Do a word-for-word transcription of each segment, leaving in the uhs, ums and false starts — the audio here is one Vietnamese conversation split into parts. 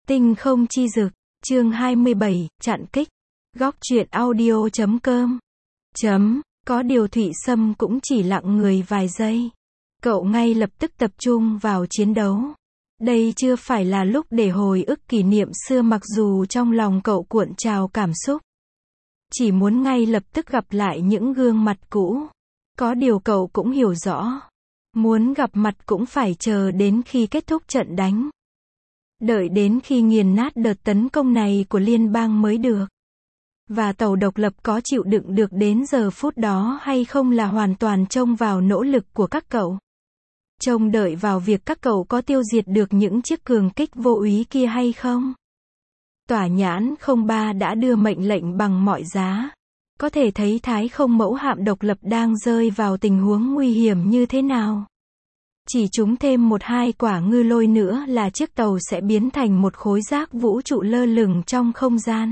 Tinh không chi dực, chương hai mươi bảy, chặn kích. Góc truyện audio chấm com. Chấm, có điều Thụy Sâm cũng chỉ lặng người vài giây. Cậu ngay lập tức tập trung vào chiến đấu. Đây chưa phải là lúc để hồi ức kỷ niệm xưa, mặc dù trong lòng cậu cuộn trào cảm xúc. Chỉ muốn ngay lập tức gặp lại những gương mặt cũ. Có điều cậu cũng hiểu rõ. Muốn gặp mặt cũng phải chờ đến khi kết thúc trận đánh. Đợi đến khi nghiền nát đợt tấn công này của liên bang mới được. Và tàu độc lập có chịu đựng được đến giờ phút đó hay không là hoàn toàn trông vào nỗ lực của các cậu. Trông đợi vào việc các cậu có tiêu diệt được những chiếc cường kích vô úy kia hay không. Tỏa nhãn không ba đã đưa mệnh lệnh bằng mọi giá. Có thể thấy Thái Không mẫu hạm độc lập đang rơi vào tình huống nguy hiểm như thế nào. Chỉ trúng thêm một hai quả ngư lôi nữa là chiếc tàu sẽ biến thành một khối rác vũ trụ lơ lửng trong không gian.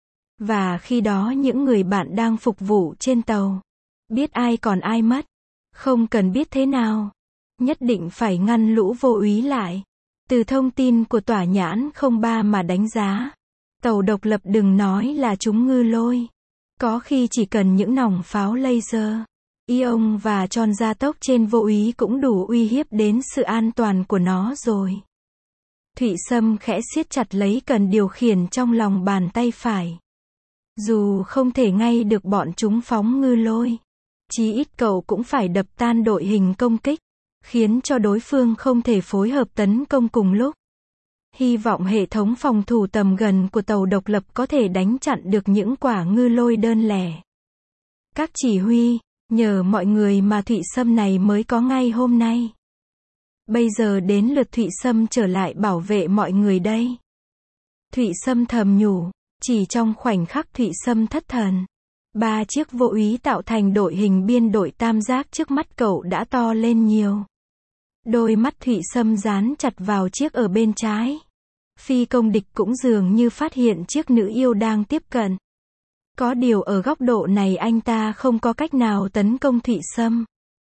Và khi đó những người bạn đang phục vụ trên tàu, biết ai còn ai mất. Không cần biết thế nào. Nhất định phải ngăn lũ vô úy lại. Từ thông tin của tỏa nhãn không ba mà đánh giá. Tàu độc lập đừng nói là chúng ngư lôi. Có khi chỉ cần những nòng pháo laser, ion và tròn gia tốc trên vô úy cũng đủ uy hiếp đến sự an toàn của nó rồi. Thụy Sâm khẽ siết chặt lấy cần điều khiển trong lòng bàn tay phải. Dù không thể ngay được bọn chúng phóng ngư lôi, chí ít cậu cũng phải đập tan đội hình công kích, khiến cho đối phương không thể phối hợp tấn công cùng lúc. Hy vọng hệ thống phòng thủ tầm gần của tàu độc lập có thể đánh chặn được những quả ngư lôi đơn lẻ. Các chỉ huy, nhờ mọi người mà Thụy Sâm này mới có ngay hôm nay. Bây giờ đến lượt Thụy Sâm trở lại bảo vệ mọi người đây. Thụy Sâm thầm nhủ, chỉ trong khoảnh khắc Thụy Sâm thất thần. Ba chiếc vô úy tạo thành đội hình biên đội tam giác trước mắt cậu đã to lên nhiều. Đôi mắt Thụy Sâm dán chặt vào chiếc ở bên trái. Phi công địch cũng dường như phát hiện chiếc nữ yêu đang tiếp cận. Có điều ở góc độ này anh ta không có cách nào tấn công Thụy Sâm.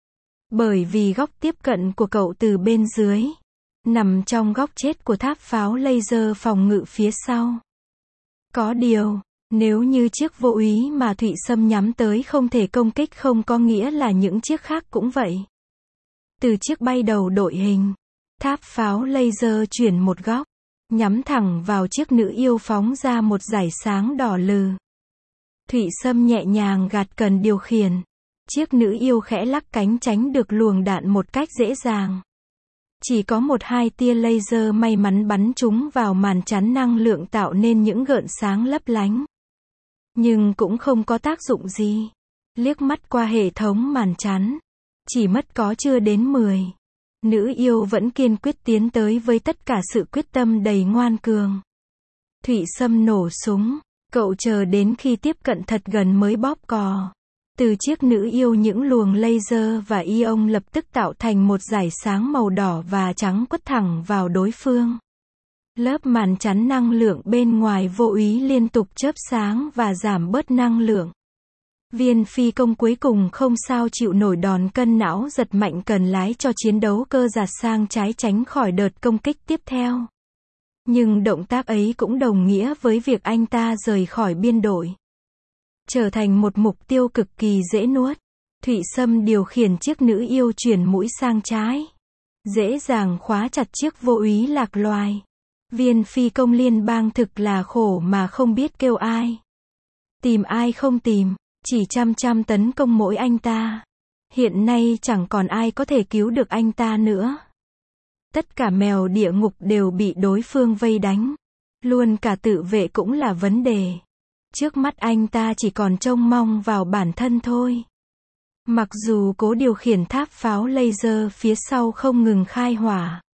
Bởi vì góc tiếp cận của cậu từ bên dưới, nằm trong góc chết của tháp pháo laser phòng ngự phía sau. Có điều, nếu như chiếc vô úy mà Thụy Sâm nhắm tới không thể công kích, không có nghĩa là những chiếc khác cũng vậy. Từ chiếc bay đầu đội hình, tháp pháo laser chuyển một góc, nhắm thẳng vào chiếc nữ yêu phóng ra một dải sáng đỏ lừ. Thụy Sâm nhẹ nhàng gạt cần điều khiển. Chiếc nữ yêu khẽ lắc cánh tránh được luồng đạn một cách dễ dàng. Chỉ có một hai tia laser may mắn bắn trúng vào màn chắn năng lượng tạo nên những gợn sáng lấp lánh. Nhưng cũng không có tác dụng gì. Liếc mắt qua hệ thống màn chắn, chỉ mất có chưa đến mười. Nữ yêu vẫn kiên quyết tiến tới với tất cả sự quyết tâm đầy ngoan cường. Thụy Sâm nổ súng, cậu chờ đến khi tiếp cận thật gần mới bóp cò. Từ chiếc nữ yêu những luồng laser và ion lập tức tạo thành một dải sáng màu đỏ và trắng quất thẳng vào đối phương. Lớp màn chắn năng lượng bên ngoài vô úy liên tục chớp sáng và giảm bớt năng lượng. Viên phi công cuối cùng không sao chịu nổi đòn cân não giật mạnh cần lái cho chiến đấu cơ giạt sang trái tránh khỏi đợt công kích tiếp theo. Nhưng động tác ấy cũng đồng nghĩa với việc anh ta rời khỏi biên đội. Trở thành một mục tiêu cực kỳ dễ nuốt. Thụy Sâm điều khiển chiếc nữ yêu chuyển mũi sang trái. Dễ dàng khóa chặt chiếc vô úy lạc loài. Viên phi công liên bang thực là khổ mà không biết kêu ai. Tìm ai không tìm, chỉ chăm chăm tấn công mỗi anh ta. Hiện nay chẳng còn ai có thể cứu được anh ta nữa. Tất cả mèo địa ngục đều bị đối phương vây đánh. Luôn cả tự vệ cũng là vấn đề. Trước mắt anh ta chỉ còn trông mong vào bản thân thôi. Mặc dù cố điều khiển tháp pháo laser phía sau không ngừng khai hỏa.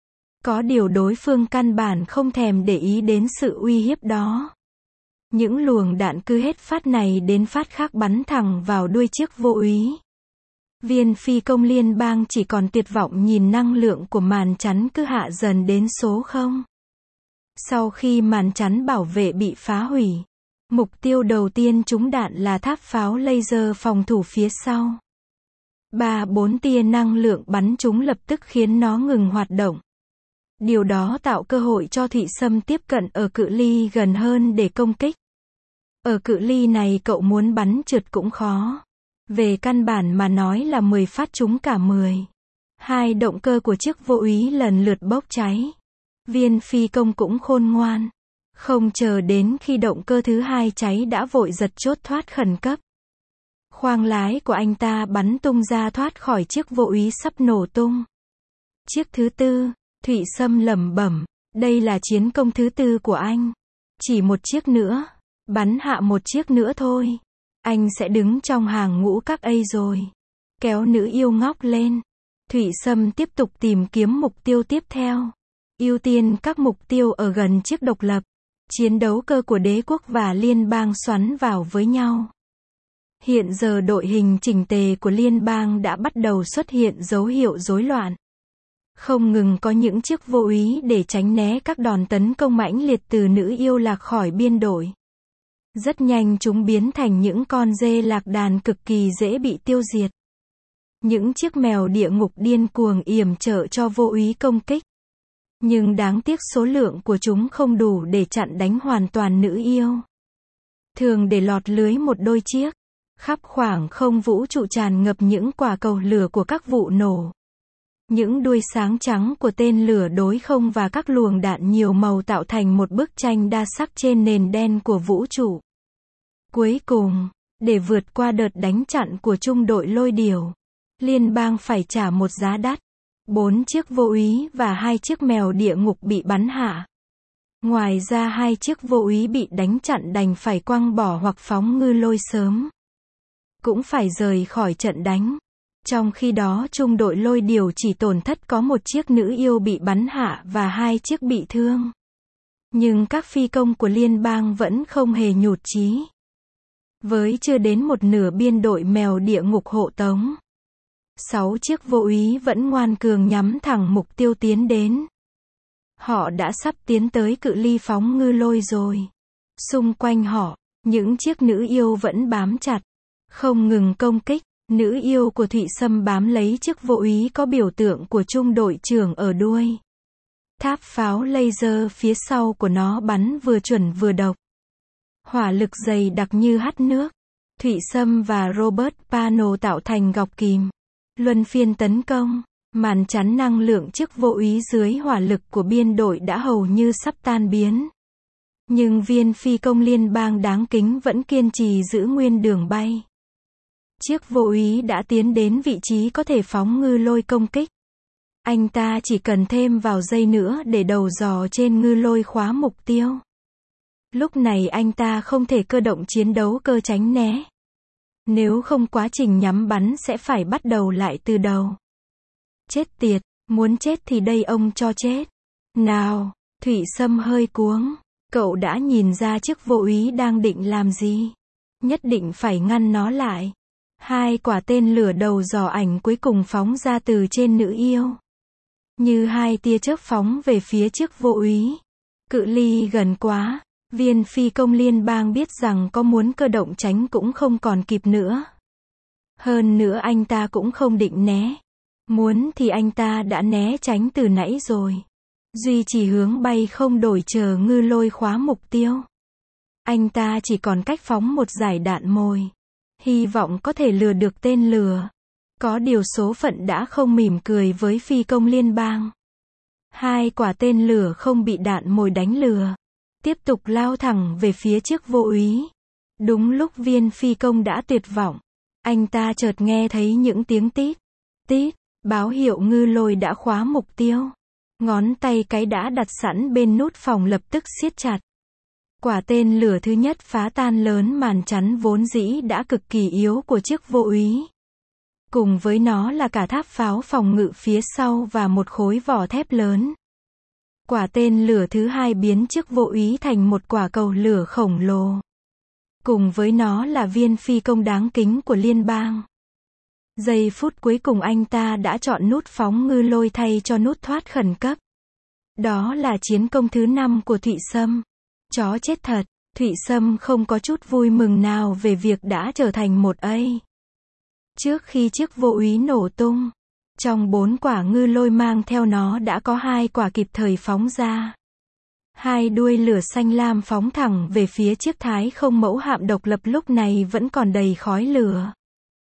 Có điều đối phương căn bản không thèm để ý đến sự uy hiếp đó. Những luồng đạn cứ hết phát này đến phát khác bắn thẳng vào đuôi chiếc vô úy. Viên phi công liên bang chỉ còn tuyệt vọng nhìn năng lượng của màn chắn cứ hạ dần đến số không. Sau khi màn chắn bảo vệ bị phá hủy, mục tiêu đầu tiên trúng đạn là tháp pháo laser phòng thủ phía sau. Ba bốn tia năng lượng bắn trúng lập tức khiến nó ngừng hoạt động. Điều đó tạo cơ hội cho Thụy Sâm tiếp cận ở cự ly gần hơn để công kích. Ở cự ly này cậu muốn bắn trượt cũng khó. Về căn bản mà nói là mười phát trúng cả mười. Hai động cơ của chiếc vô úy lần lượt bốc cháy. Viên phi công cũng khôn ngoan. Không chờ đến khi động cơ thứ hai cháy đã vội giật chốt thoát khẩn cấp. Khoang lái của anh ta bắn tung ra thoát khỏi chiếc vô úy sắp nổ tung. Chiếc thứ tư, Thụy Sâm lẩm bẩm, đây là chiến công thứ tư của anh. Chỉ một chiếc nữa, bắn hạ một chiếc nữa thôi. Anh sẽ đứng trong hàng ngũ các A rồi. Kéo nữ yêu ngóc lên. Thụy Sâm tiếp tục tìm kiếm mục tiêu tiếp theo. Ưu tiên các mục tiêu ở gần chiếc độc lập. Chiến đấu cơ của đế quốc và liên bang xoắn vào với nhau. Hiện giờ đội hình chỉnh tề của liên bang đã bắt đầu xuất hiện dấu hiệu rối loạn. Không ngừng có những chiếc vô úy để tránh né các đòn tấn công mãnh liệt từ nữ yêu lạc khỏi biên đội. Rất nhanh chúng biến thành những con dê lạc đàn cực kỳ dễ bị tiêu diệt. Những chiếc mèo địa ngục điên cuồng yểm trợ cho vô úy công kích. Nhưng đáng tiếc số lượng của chúng không đủ để chặn đánh hoàn toàn nữ yêu. Thường để lọt lưới một đôi chiếc. Khắp khoảng không vũ trụ tràn ngập những quả cầu lửa của các vụ nổ. Những đuôi sáng trắng của tên lửa đối không và các luồng đạn nhiều màu tạo thành một bức tranh đa sắc trên nền đen của vũ trụ. Cuối cùng, để vượt qua đợt đánh chặn của trung đội lôi điểu, liên bang phải trả một giá đắt. Bốn chiếc vô úy và hai chiếc mèo địa ngục bị bắn hạ. Ngoài ra hai chiếc vô úy bị đánh chặn đành phải quăng bỏ hoặc phóng ngư lôi sớm. Cũng phải rời khỏi trận đánh. Trong khi đó trung đội lôi điểu chỉ tổn thất có một chiếc nữ yêu bị bắn hạ và hai chiếc bị thương. Nhưng các phi công của liên bang vẫn không hề nhụt chí. Với chưa đến một nửa biên đội mèo địa ngục hộ tống. Sáu chiếc vô úy vẫn ngoan cường nhắm thẳng mục tiêu tiến đến. Họ đã sắp tiến tới cự ly phóng ngư lôi rồi. Xung quanh họ, những chiếc nữ yêu vẫn bám chặt. Không ngừng công kích. Nữ yêu của Thụy Sâm bám lấy chiếc vô úy có biểu tượng của trung đội trưởng ở đuôi. Tháp pháo laser phía sau của nó bắn vừa chuẩn vừa độc. Hỏa lực dày đặc như hắt nước. Thụy Sâm và Robert Pano tạo thành gọc kìm. Luân phiên tấn công. Màn chắn năng lượng chiếc vô úy dưới hỏa lực của biên đội đã hầu như sắp tan biến. Nhưng viên phi công liên bang đáng kính vẫn kiên trì giữ nguyên đường bay. Chiếc vô úy đã tiến đến vị trí có thể phóng ngư lôi công kích. Anh ta chỉ cần thêm vào dây nữa để đầu giò trên ngư lôi khóa mục tiêu. Lúc này anh ta không thể cơ động chiến đấu cơ tránh né. Nếu không quá trình nhắm bắn sẽ phải bắt đầu lại từ đầu. Chết tiệt, muốn chết thì đây ông cho chết. Nào, Thụy Sâm hơi cuống. Cậu đã nhìn ra chiếc vô úy đang định làm gì. Nhất định phải ngăn nó lại. Hai quả tên lửa đầu giò ảnh cuối cùng phóng ra từ trên nữ yêu. Như hai tia chớp phóng về phía chiếc vô úy. Cự ly gần quá, viên phi công liên bang biết rằng có muốn cơ động tránh cũng không còn kịp nữa. Hơn nữa anh ta cũng không định né. Muốn thì anh ta đã né tránh từ nãy rồi. Duy trì hướng bay không đổi chờ ngư lôi khóa mục tiêu. Anh ta chỉ còn cách phóng một dải đạn mồi. Hy vọng có thể lừa được tên lửa. Có điều số phận đã không mỉm cười với phi công liên bang. Hai quả tên lửa không bị đạn mồi đánh lừa. Tiếp tục lao thẳng về phía chiếc vô úy. Đúng lúc viên phi công đã tuyệt vọng. Anh ta chợt nghe thấy những tiếng tít. Tít, báo hiệu ngư lôi đã khóa mục tiêu. Ngón tay cái đã đặt sẵn bên nút phòng lập tức siết chặt. Quả tên lửa thứ nhất phá tan lớn màn chắn vốn dĩ đã cực kỳ yếu của chiếc vô úy. Cùng với nó là cả tháp pháo phòng ngự phía sau và một khối vỏ thép lớn. Quả tên lửa thứ hai biến chiếc vô úy thành một quả cầu lửa khổng lồ. Cùng với nó là viên phi công đáng kính của liên bang. Giây phút cuối cùng anh ta đã chọn nút phóng ngư lôi thay cho nút thoát khẩn cấp. Đó là chiến công thứ năm của Thụy Sâm. Chó chết thật, Thụy Sâm không có chút vui mừng nào về việc đã trở thành một A. Trước khi chiếc vô úy nổ tung, Trong bốn quả ngư lôi mang theo nó đã có hai quả kịp thời phóng ra. Hai đuôi lửa xanh lam phóng thẳng về phía chiếc Thái không mẫu hạm độc lập lúc này vẫn còn đầy khói lửa.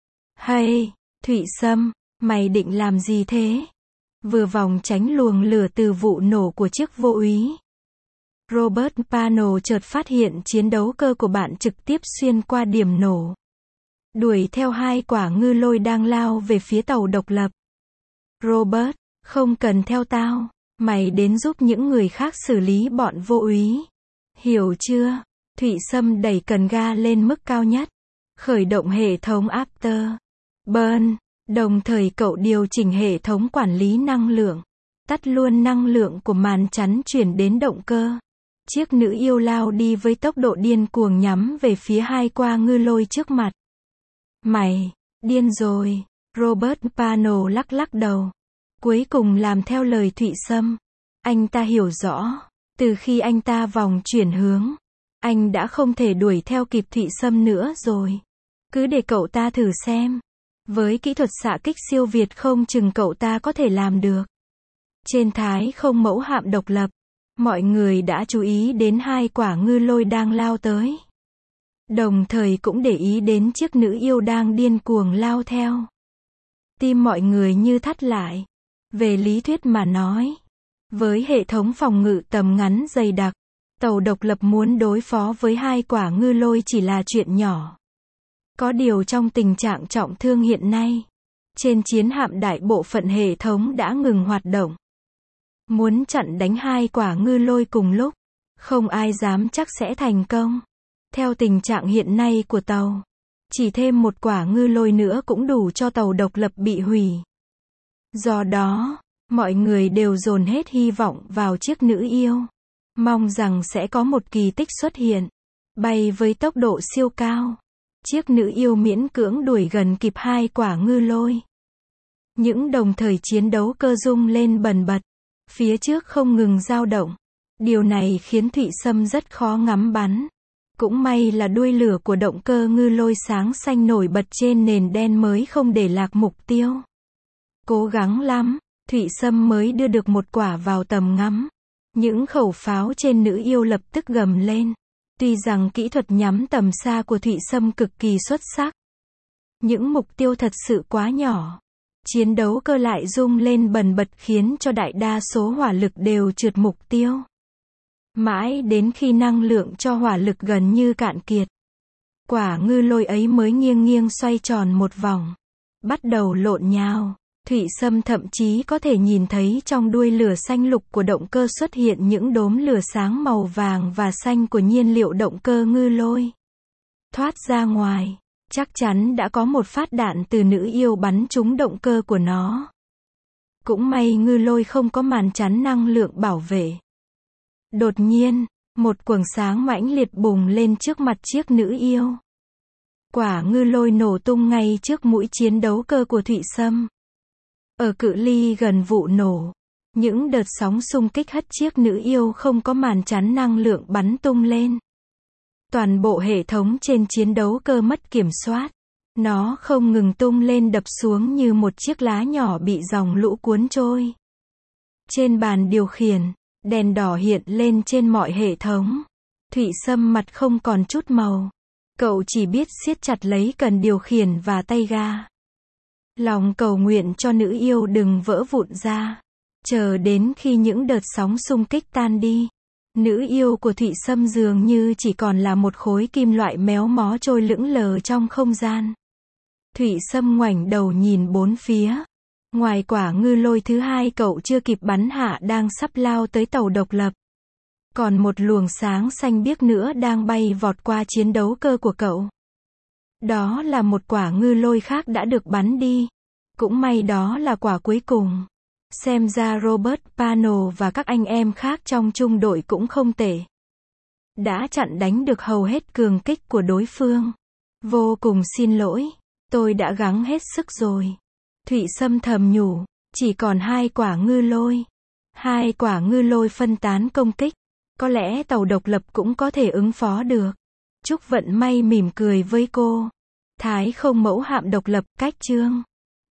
Hay, Thụy Sâm, mày định làm gì thế? Vừa vòng tránh luồng lửa từ vụ nổ của chiếc vô úy, Robert Pano chợt phát hiện chiến đấu cơ của bạn trực tiếp xuyên qua điểm nổ, đuổi theo hai quả ngư lôi đang lao về phía tàu độc lập. Robert, không cần theo tao, mày đến giúp những người khác xử lý bọn vô úy. Hiểu chưa? Thụy Sâm đẩy cần ga lên mức cao nhất, khởi động hệ thống After Burn, đồng thời cậu điều chỉnh hệ thống quản lý năng lượng, tắt luôn năng lượng của màn chắn chuyển đến động cơ. Chiếc nữ yêu lao đi với tốc độ điên cuồng nhắm về phía hai quả ngư lôi trước mặt. Mày, điên rồi, Robert Pano lắc lắc đầu. Cuối cùng làm theo lời Thụy Sâm. Anh ta hiểu rõ, từ khi anh ta vòng chuyển hướng, anh đã không thể đuổi theo kịp Thụy Sâm nữa rồi. Cứ để cậu ta thử xem. Với kỹ thuật xạ kích siêu việt không chừng cậu ta có thể làm được. Trên Thái không mẫu hạm độc lập, mọi người đã chú ý đến hai quả ngư lôi đang lao tới. Đồng thời cũng để ý đến chiếc nữ yêu đang điên cuồng lao theo. Tim mọi người như thắt lại. Về lý thuyết mà nói, với hệ thống phòng ngự tầm ngắn dày đặc, tàu độc lập muốn đối phó với hai quả ngư lôi chỉ là chuyện nhỏ. Có điều trong tình trạng trọng thương hiện nay, trên chiến hạm đại bộ phận hệ thống đã ngừng hoạt động. Muốn chặn đánh hai quả ngư lôi cùng lúc, không ai dám chắc sẽ thành công. Theo tình trạng hiện nay của tàu, chỉ thêm một quả ngư lôi nữa cũng đủ cho tàu độc lập bị hủy. Do đó, mọi người đều dồn hết hy vọng vào chiếc nữ yêu, mong rằng sẽ có một kỳ tích xuất hiện, bay với tốc độ siêu cao. Chiếc nữ yêu miễn cưỡng đuổi gần kịp hai quả ngư lôi. Những đồng thời chiến đấu cơ rung lên bần bật, phía trước không ngừng dao động. Điều này khiến Thụy Sâm rất khó ngắm bắn. Cũng may là đuôi lửa của động cơ ngư lôi sáng xanh nổi bật trên nền đen mới không để lạc mục tiêu. Cố gắng lắm, Thụy Sâm mới đưa được một quả vào tầm ngắm. Những khẩu pháo trên nữ yêu lập tức gầm lên. Tuy rằng kỹ thuật nhắm tầm xa của Thụy Sâm cực kỳ xuất sắc, những mục tiêu thật sự quá nhỏ. Chiến đấu cơ lại rung lên bần bật khiến cho đại đa số hỏa lực đều trượt mục tiêu. Mãi đến khi năng lượng cho hỏa lực gần như cạn kiệt, quả ngư lôi ấy mới nghiêng nghiêng xoay tròn một vòng, bắt đầu lộn nhào. Thụy Sâm thậm chí có thể nhìn thấy trong đuôi lửa xanh lục của động cơ xuất hiện những đốm lửa sáng màu vàng và xanh của nhiên liệu động cơ ngư lôi. Thoát ra ngoài, chắc chắn đã có một phát đạn từ nữ yêu bắn trúng động cơ của nó. Cũng may ngư lôi không có màn chắn năng lượng bảo vệ. Đột nhiên, một quầng sáng mãnh liệt bùng lên trước mặt chiếc nữ yêu. Quả ngư lôi nổ tung ngay trước mũi chiến đấu cơ của Thụy Sâm. Ở cự ly gần vụ nổ, những đợt sóng xung kích hất chiếc nữ yêu không có màn chắn năng lượng bắn tung lên. Toàn bộ hệ thống trên chiến đấu cơ mất kiểm soát. Nó không ngừng tung lên đập xuống như một chiếc lá nhỏ bị dòng lũ cuốn trôi. Trên bàn điều khiển, đèn đỏ hiện lên trên mọi hệ thống. Thụy Sâm mặt không còn chút màu. Cậu chỉ biết siết chặt lấy cần điều khiển và tay ga. Lòng cầu nguyện cho nữ yêu đừng vỡ vụn ra. Chờ đến khi những đợt sóng xung kích tan đi, nữ yêu của Thụy Sâm dường như chỉ còn là một khối kim loại méo mó trôi lững lờ trong không gian. Thụy Sâm ngoảnh đầu nhìn bốn phía. Ngoài quả ngư lôi thứ hai cậu chưa kịp bắn hạ đang sắp lao tới tàu độc lập. Còn một luồng sáng xanh biếc nữa đang bay vọt qua chiến đấu cơ của cậu. Đó là một quả ngư lôi khác đã được bắn đi. Cũng may đó là quả cuối cùng. Xem ra Robert Pano và các anh em khác trong trung đội cũng không tệ. Đã chặn đánh được hầu hết cường kích của đối phương. Vô cùng xin lỗi. Tôi đã gắng hết sức rồi. Thụy Sâm thầm nhủ. Chỉ còn hai quả ngư lôi. Hai quả ngư lôi phân tán công kích. Có lẽ tàu độc lập cũng có thể ứng phó được. Chúc vận may mỉm cười với cô. Thái không mẫu hạm độc lập, cách chương.